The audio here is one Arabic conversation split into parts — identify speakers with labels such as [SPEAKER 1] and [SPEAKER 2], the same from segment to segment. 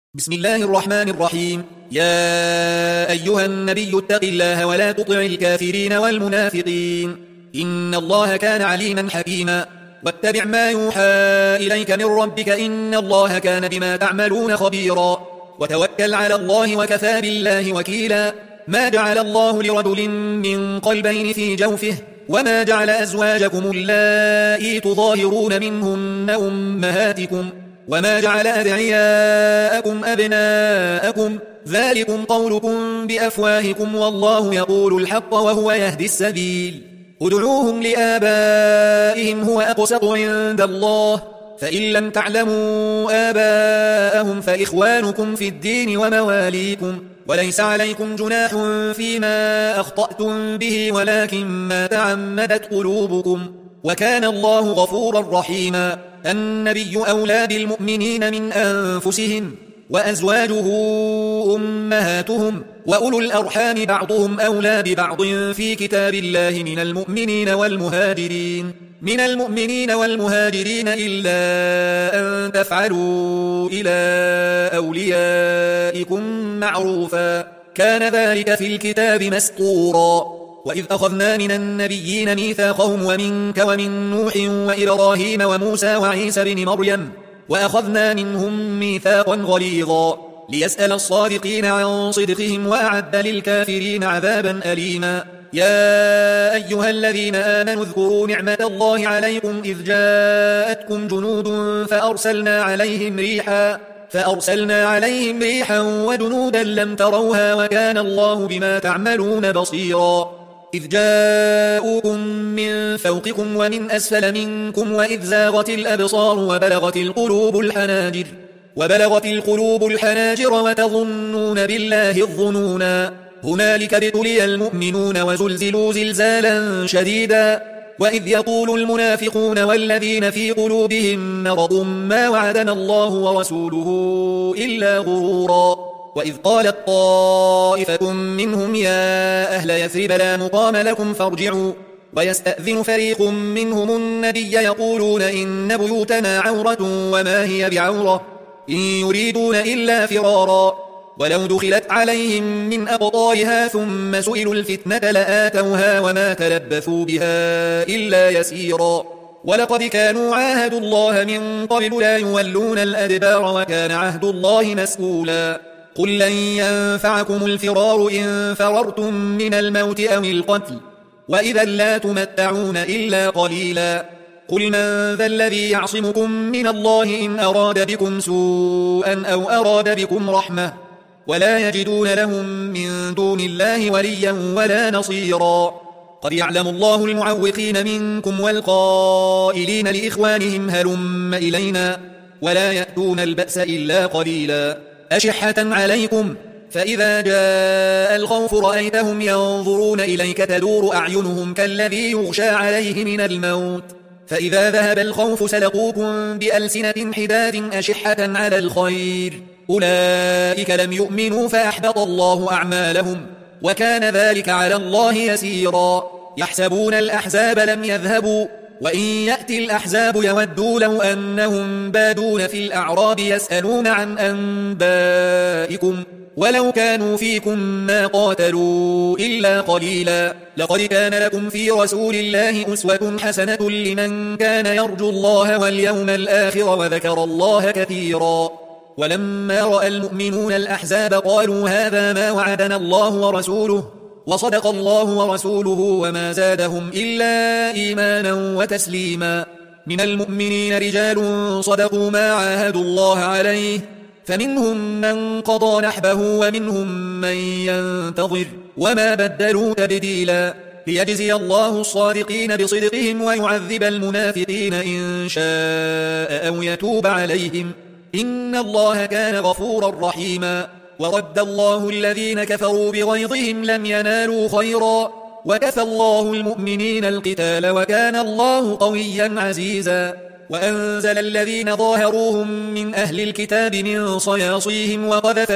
[SPEAKER 1] بسم الله الرحمن الرحيم. يا أيها النبي اتق الله ولا تطع الكافرين والمنافقين، إن الله كان عليما حكيما. واتبع ما يوحى إليك من ربك، إن الله كان بما تعملون خبيرا. وتوكل على الله وكفى بالله وكيلا. ما جعل الله لرجل من قلبين في جوفه، وما جعل أزواجكم اللائي تظاهرون منهن أمهاتكم، وما جعل أدعياءكم أبناءكم، ذلكم قولكم بأفواهكم، والله يقول الحق وهو يهدي السبيل. ادعوهم لآبائهم هو أقسط عند الله، فإن لم تعلموا آباءهم فإخوانكم في الدين ومواليكم، وليس عليكم جناح فيما أخطأتم به ولكن ما تعمدت قلوبكم، وكان الله غفورا رحيما. النبي أولى بالمؤمنين من أنفسهم، وأزواجه أمهاتهم، وأولو الأرحام بعضهم أولى ببعض في كتاب الله من المؤمنين والمهاجرين إلا أن تفعلوا إلى أوليائكم معروفا، كان ذلك في الكتاب مسطورا. وإذ أخذنا من النبيين ميثاقهم ومنك ومن نوح وإبراهيم وموسى وعيسى بن مريم، وأخذنا منهم ميثاقا غليظا، ليسأل الصادقين عن صدقهم، وأعد للكافرين عذابا أليما. يا أيها الذين آمنوا اذكروا نعمة الله عليكم إذ جاءتكم جنود فأرسلنا عليهم ريحا وجنودا لم تروها، وكان الله بما تعملون بصيرا. إذ جاءوكم من فوقكم ومن أسفل منكم، وإذ زاغت الأبصار وبلغت القلوب الحناجر وتظنون بالله الظنونا. هنالك ابتلي المؤمنون وزلزلوا زلزالا شديدا. وإذ يقول المنافقون والذين في قلوبهم مرض ما وعدنا الله ورسوله إلا غرورا. وإذ قالت طائفة منهم يا أهل يثرب لا مقام لكم فارجعوا، ويستأذن فريق منهم النبي يقولون إن بيوتنا عورة وما هي بعورة، إن يريدون إلا فرارا، ولو دخلت عليهم من أقطارها ثم سئلوا الفتنة لآتوها وما تلبثوا بها إلا يسيرا. ولقد كانوا عاهدوا الله من قبل لا يولون الأدبار، وكان عهد الله مسؤولا. قل لن ينفعكم الفرار إن فررتم من الموت أو القتل، وإذا لا تمتعون إلا قليلا. قل من ذا الذي يعصمكم من الله إن أراد بكم سوءا أو أراد بكم رحمة، ولا يجدون لهم من دون الله وليا ولا نصيرا. قد يعلم الله المعوقين منكم والقائلين لإخوانهم هلم إلينا، ولا يأتون البأس إلا قليلا. أشحة عليكم، فإذا جاء الخوف رأيتهم ينظرون إليك تدور أعينهم كالذي يغشى عليه من الموت، فإذا ذهب الخوف سلقوكم بألسنة حداد أشحة على الخير، أولئك لم يؤمنوا فأحبط الله أعمالهم، وكان ذلك على الله يسيرا. يحسبون الأحزاب لم يذهبوا، وإن يأتي الأحزاب يودوا لو أنهم بادون في الأعراب يسألون عن أنبائكم، ولو كانوا فيكم ما قاتلوا إلا قليلا. لقد كان لكم في رسول الله أسوة حسنة لمن كان يرجو الله واليوم الآخر وذكر الله كثيرا. ولما رأى المؤمنون الأحزاب قالوا هذا ما وعدنا الله ورسوله، وصدق الله ورسوله، وما زادهم إلا إيمانا وتسليما. من المؤمنين رجال صدقوا ما عاهدوا الله عليه، فمنهم من قضى نحبه ومنهم من ينتظر، وما بدلوا تبديلا. ليجزي الله الصادقين بصدقهم ويعذب المنافقين إن شاء أو يتوب عليهم، إن الله كان غفورا رحيما. ورد الله الذين كفروا بغيظهم لم ينالوا خيرا، وكفى الله المؤمنين القتال، وكان الله قويا عزيزا. وأنزل الذين ظاهروهم من أهل الكتاب من صياصيهم وقذف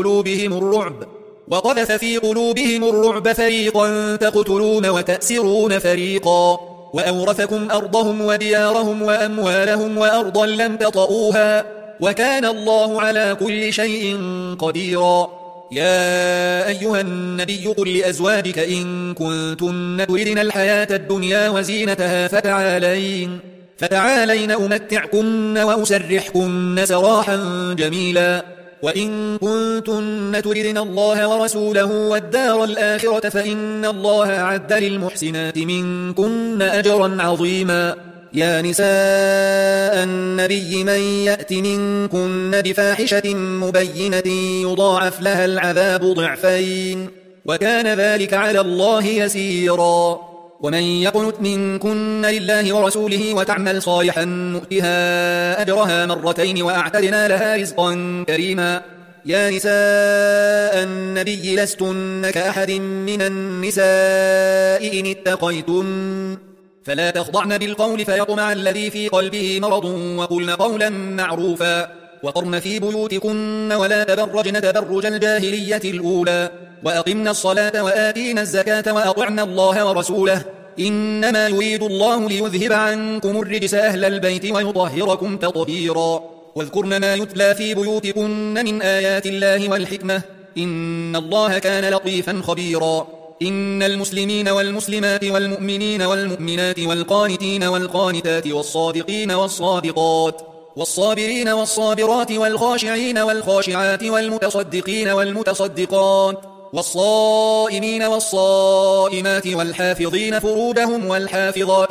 [SPEAKER 1] في قلوبهم الرعب، فريقا تقتلون وتأسرون فريقا، وأورثكم أرضهم وديارهم وأموالهم وأرضا لم تطئوها، وكان الله على كل شيء قديرا. يا أيها النبي قل لأزواجك إن كنتن تردن الحياة الدنيا وزينتها فتعالين أمتعكن وأسرحكن سراحا جميلا. وإن كنتن تردن الله ورسوله والدار الآخرة فإن الله أعد للمحسنات منكن أجرا عظيما. يا نساء النبي من يأت منكن بفاحشة مبينة يضاعف لها العذاب ضعفين وكان ذلك على الله يسيرا. ومن يقنت منكن لله ورسوله وتعمل صالحا نؤتها أجرها مرتين وأعتدنا لها رزقا كريما. يا نساء النبي لستن كأحد من النساء إن اتقيتن فلا تخضعن بالقول فيطمع الذي في قلبه مرض وقلن قولا معروفا. وقرن في بيوتكن ولا تبرجن تبرج الجاهلية الأولى وأقمن الصلاة وآتينا الزكاة وأطعن الله ورسوله إنما يريد الله ليذهب عنكم الرجس أهل البيت ويطهركم تطهيرا. واذكرن ما يتلى في بيوتكن من آيات الله والحكمة إن الله كان لطيفا خبيرا. إن المسلمين والمسلمات والمؤمنين والمؤمنات والقانتين والقانتات والصادقين والصادقات والصابرين والصابرات والخاشعين والخاشعات والمتصدقين والمتصدقات والصائمين والصائمات والحافظين فروجهم والحافظات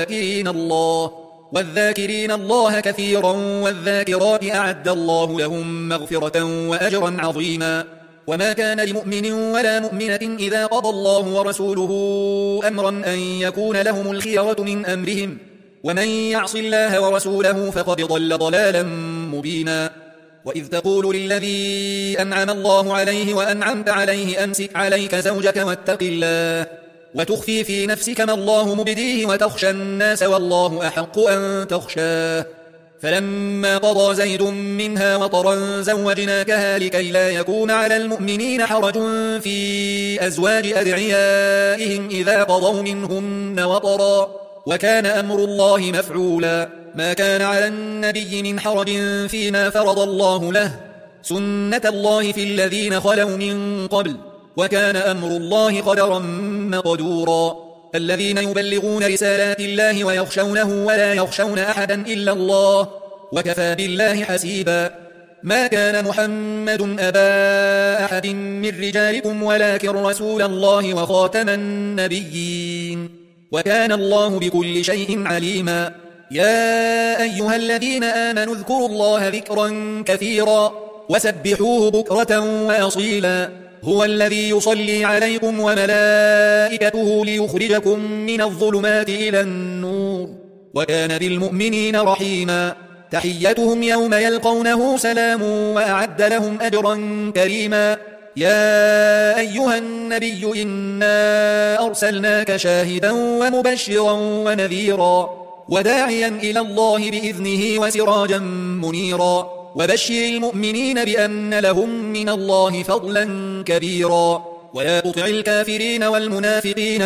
[SPEAKER 1] والذاكرين الله كثيرا والذاكرات أعد الله لهم مغفرة وأجرا عظيما. وما كان لمؤمن ولا مؤمنة إذا قضى الله ورسوله أمرا أن يكون لهم الخيرة من أمرهم ومن يعص الله ورسوله فقد ضل ضلالا مبينا. وإذ تقول للذي أنعم الله عليه وأنعمت عليه أمسك عليك زوجك واتق الله وتخفي في نفسك ما الله مبديه وتخشى الناس والله أحق أن تخشاه فلما قضى زيد منها وطرا زوجناكها لكي لا يكون على المؤمنين حرج في أزواج أدعيائهم إذا قضوا منهن وطرا وكان أمر الله مفعولا. ما كان على النبي من حرج فيما فرض الله له سنة الله في الذين خلوا من قبل وكان أمر الله قدرا مقدورا. الذين يبلغون رسالات الله ويخشونه ولا يخشون أحدا إلا الله وكفى بالله حسيبا. ما كان محمد أبا أحد من رجالكم ولكن رسول الله وخاتم النبيين وكان الله بكل شيء عليما. يا أيها الذين آمنوا اذكروا الله ذكرا كثيرا وسبحوه بكرة وأصيلا. هو الذي يصلي عليكم وملائكته ليخرجكم من الظلمات إلى النور وكان بالمؤمنين رحيما. تحيتهم يوم يلقونه سلام وأعد لهم أجرا كريما. يا أيها النبي إنا أرسلناك شاهدا ومبشرا ونذيرا وداعيا إلى الله بإذنه وسراجا منيرا وبشر المؤمنين بأن لهم من الله فضلا كبيرا. ولا تطع الكافرين والمنافقين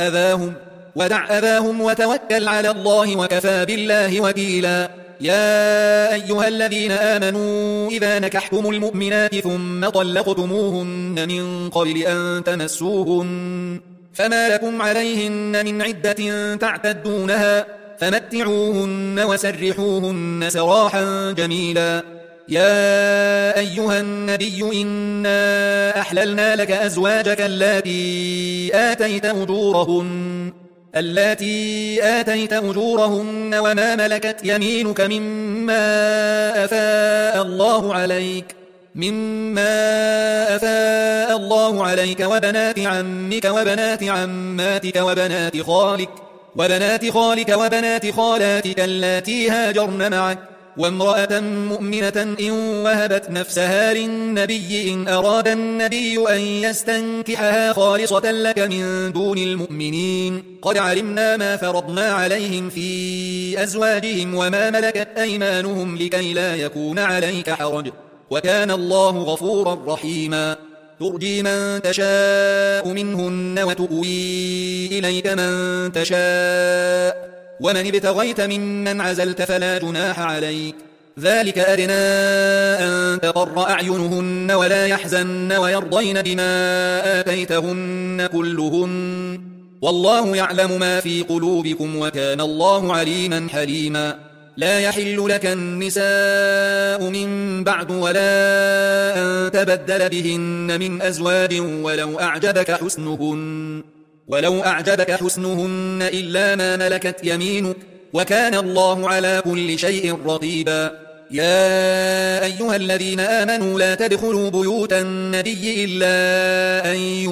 [SPEAKER 1] ودع أذاهم وتوكل على الله وكفى بالله وكيلا. يا أيها الذين آمنوا إذا نكحتم المؤمنات ثم طلقتموهن من قبل أن تمسوهن فما لكم عليهن من عدة تعتدونها فمتعوهن وسرحوهن سراحا جميلا. يا أيها النبي إنا أحللنا لك أزواجك اللاتي آتيت أجورهن وما ملكت يمينك مما أفاء الله عليك وبنات عمك وبنات عماتك وبنات خالك وبنات خالاتك اللاتي هاجرن معك وامرأة مؤمنة إن وهبت نفسها للنبي إن أراد النبي أن يستنكحها خالصة لك من دون المؤمنين قد علمنا ما فرضنا عليهم في أزواجهم وما ملكت أيمانهم لكي لا يكون عليك حرج وكان الله غفورا رحيما. ترجي من تشاء منهن وتؤوي إليك من تشاء ومن ابتغيت ممن عزلت فلا جناح عليك ذلك أدنى أن تقر أعينهن ولا يحزن ويرضين بما آتيتهن كلهن والله يعلم ما في قلوبكم وكان الله عليما حليما لا يحل لك النساء من بعد ولا أن تبدل بهن من أزواج ولو أعجبك حسنهن إلا ما ملكت يمينك وكان الله على كل شيء رقيبا يا أيها الذين آمنوا لا تدخلوا بيوت النبي إلا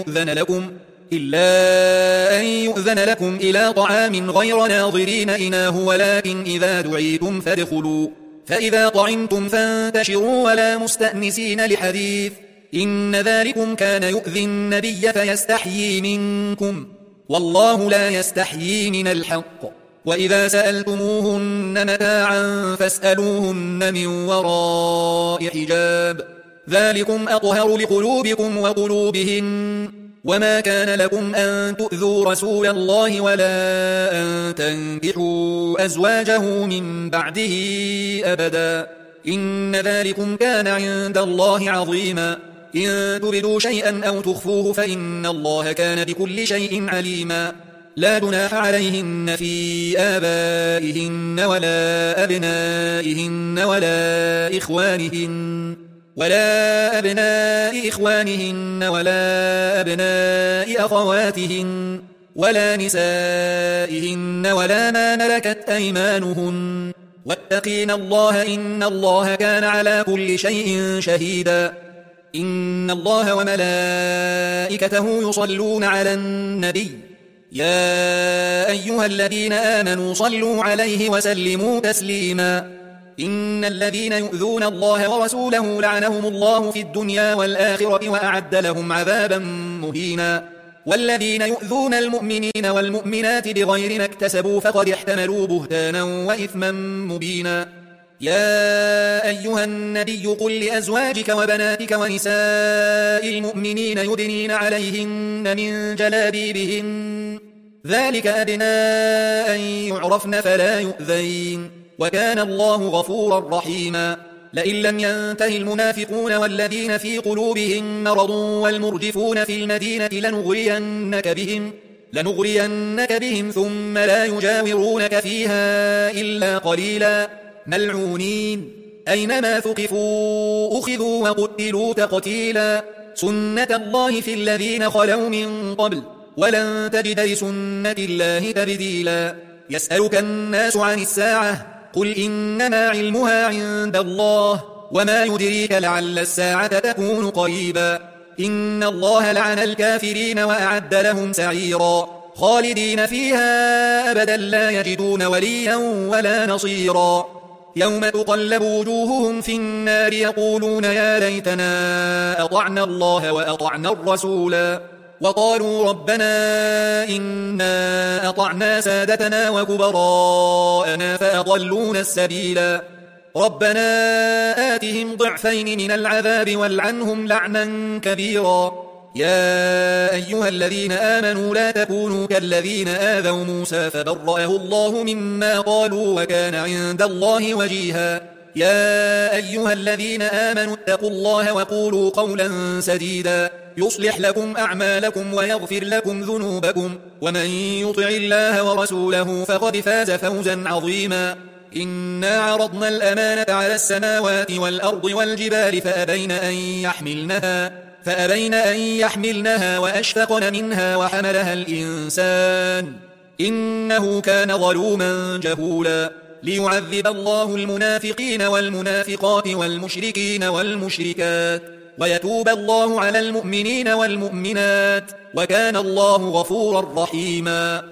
[SPEAKER 1] أن يؤذن لكم إلى طعام غير ناظرين إناه ولكن إذا دعيتم فادخلوا فإذا طعمتم فانتشروا ولا مستأنسين لحديث إن ذلكم كان يؤذي النبي فيستحيي منكم والله لا يستحيي من الحق وإذا سألتموهن متاعا فاسألوهن من وراء حجاب ذلكم أطهر لقلوبكم وقلوبهن وما كان لكم أن تؤذوا رسول الله ولا أن تنكحوا أزواجه من بعده أبدا إن ذلكم كان عند الله عظيما إن تبدوا شيئا أو تخفوه فإن الله كان بكل شيء عليما لا جناح عليهن في آبائهن ولا أبنائهن ولا أبناء إخوانهن ولا أبناء أخواتهن ولا نسائهن ولا ما ملكت أيمانهن واتقين الله إن الله كان على كل شيء شهيدا إن الله وملائكته يصلون على النبي يا أيها الذين آمنوا صلوا عليه وسلموا تسليما إن الذين يؤذون الله ورسوله لعنهم الله في الدنيا والآخرة وأعد لهم عذابا مهينا والذين يؤذون المؤمنين والمؤمنات بغير ما اكتسبوا فقد احتملوا بهتانا وإثما مبينا يا أيها النبي قل لأزواجك وبناتك ونساء المؤمنين يدنين عليهن من جلابيبهن ذلك أدنى أن يعرفن فلا يؤذين وكان الله غفورا رحيما لئن لم ينته المنافقون والذين في قلوبهم مرض والمرجفون في المدينة لنغرينك بهم ثم لا يجاورونك فيها إلا قليلا ملعونين أينما ثقفوا أخذوا وقتلوا تقتيلا سنة الله في الذين خلوا من قبل ولن تجد لسنة الله تبديلا يسألك الناس عن الساعة قل إنما علمها عند الله وما يدريك لعل الساعة تكون قريبا إن الله لعن الكافرين وأعد لهم سعيرا خالدين فيها أبدا لا يجدون وليا ولا نصيرا يوم تقلب وجوههم في النار يقولون يا ليتنا أطعنا الله وأطعنا الرسولا وقالوا ربنا إنا أطعنا سادتنا وكبراءنا فأضلونا السبيلا ربنا آتهم ضعفين من العذاب والعنهم لعنا كبيرا يا أيها الذين آمنوا لا تكونوا كالذين آذوا موسى فبرأه الله مما قالوا وكان عند الله وجيها يا أيها الذين آمنوا اتقوا الله وقولوا قولا سديدا يصلح لكم أعمالكم ويغفر لكم ذنوبكم ومن يطع الله ورسوله فقد فاز فوزا عظيما إنا عرضنا الأمانة على السماوات والأرض والجبال فأبين أن يحملنها وأشفقن منها وحملها الإنسان إنه كان ظلوما جهولا ليعذب الله المنافقين والمنافقات والمشركين والمشركات ويتوب الله على المؤمنين والمؤمنات وكان الله غفورا رحيما